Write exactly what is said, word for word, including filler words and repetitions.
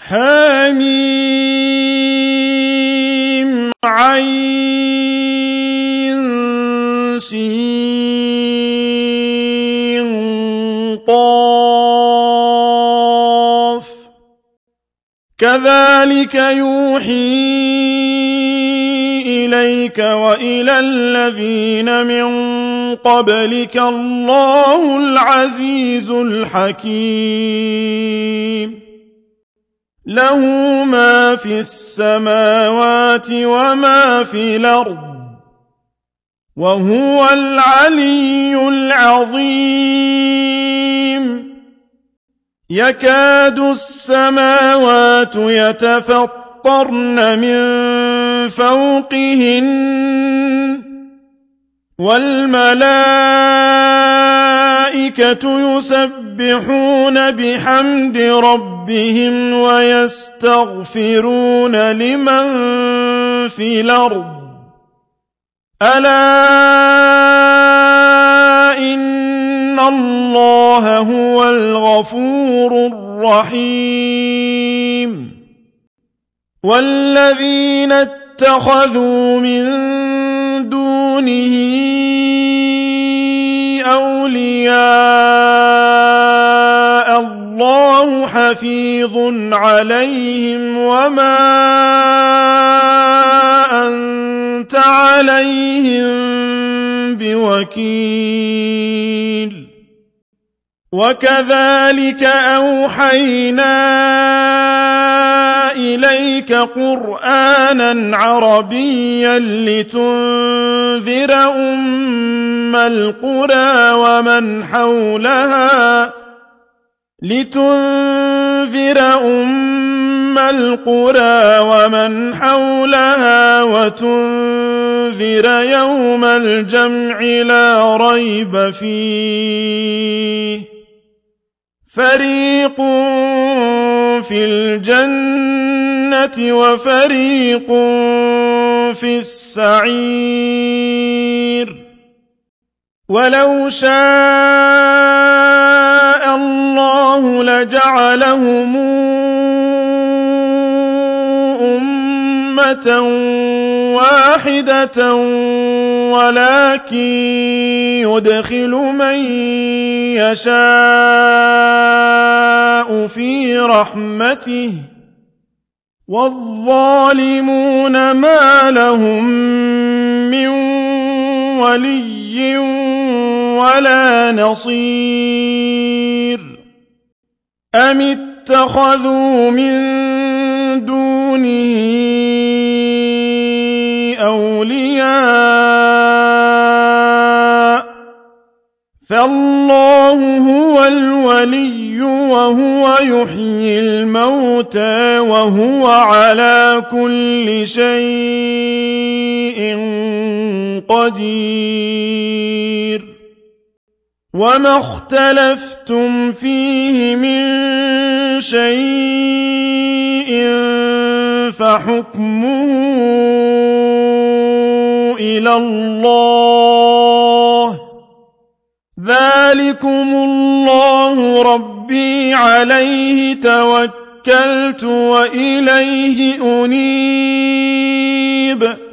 حم عين سين قاف كذلك يوحي إليك وإلى الذين من قبلك الله العزيز الحكيم له ما في السماوات وما في الأرض وهو العلي العظيم يكاد السماوات يتفطرن من فوقهن والملائكة يسبحون بحمد ربهم ويستغفرون لمن في الأرض ألا إن الله هو الغفور الرحيم والذين اتخذوا من دونه أولياء الله حفيظ عليهم وما أنت عليهم بوكيل وكذلك أوحينا إليك قرآنا عربيا لتنذر أم القرى ومن حولها لتنذر أم القرى ومن حولها وتنذر يوم الجمع لا ريب فيه فريق في الجنة وفريق في السعير ولو شاء الله لجعلهم أمة واحدة ولكن يدخل من يشاء في رحمته والظالمون ما لهم من ولي ولا نصير أم اتخذوا من دونه أولياء فالله هو الولي وهو يحيي الموتى وهو على كل شيء قدير وما اختلفتم فيه من شيء فحكمه إلى الله ذلكم الله ربي عليه توكلت وإليه أنيب